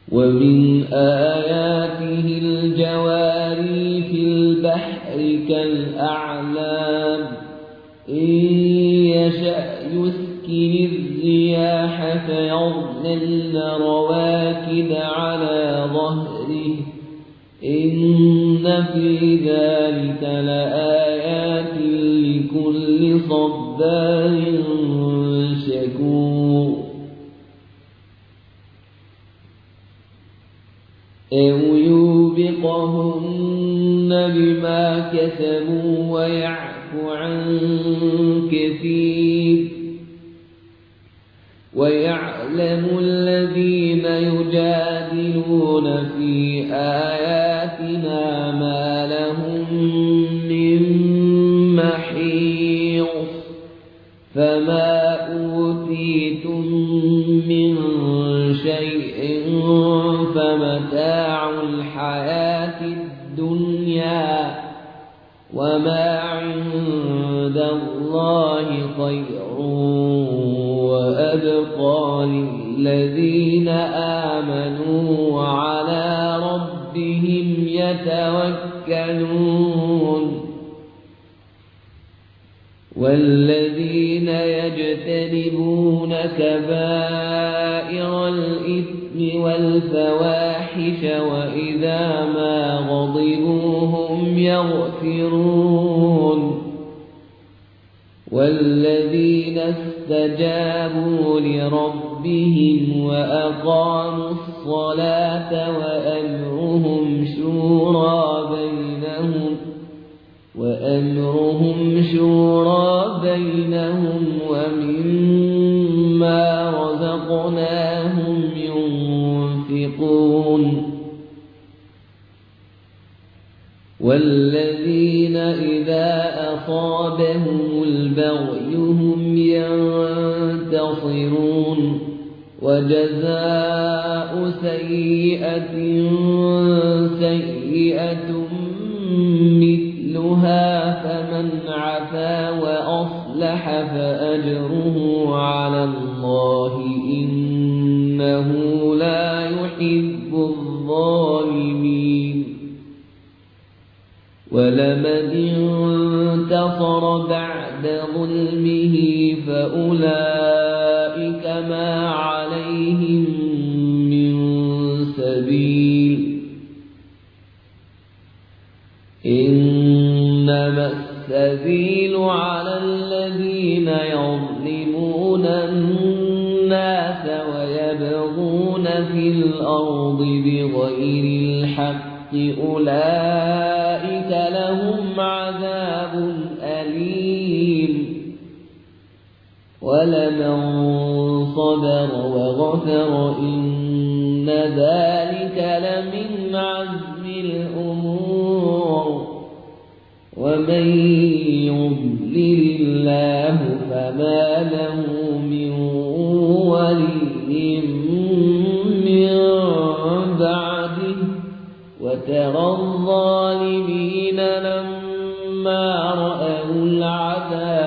ومن آياته الجواري في البحر كالأعلام إن يشأ يسكن الرياح فيظللن رواكد على ظهره إن في ذلك لآيات لكل صبار شكور أو يوبقهن بما كسبوا ويعفو عن كثير ويعلم الذين يجادلون في آياتنا ما لهم من محيص فما أوتيتم من شيء فمتاع الحياة الدنيا وما عند الله خير وأبقى للذين آمنوا وعلى ربهم يتوكلون والذين يجتنبون كبائر الإثم والفواحش وإذا ما غضبوا هم يغفرون والذين استجابوا لربهم وأقاموا الصلاة وأمرهم شورى بينهم ومما رزقناهم ينفقون والذين إذا أصابهم البغي هم ينتصرون وجزاء سيئة سيئة مثلها فمن عفا وأصلح فأجره على الله إنه لا يحب الظالمين ولمن انتصر بعد ظلمه فأولئك ما عليهم من سبيل إنما السبيل على الذين يظلمون الناس ويبغون في الأرض بغير الحق أولئك لهم عذاب أليم ولمن صبر وغفر إن ذلك لمن عزم الأمور ومن يضلل الله فما له من ولي من بعده وترى الظالمين لما رأوا العذاب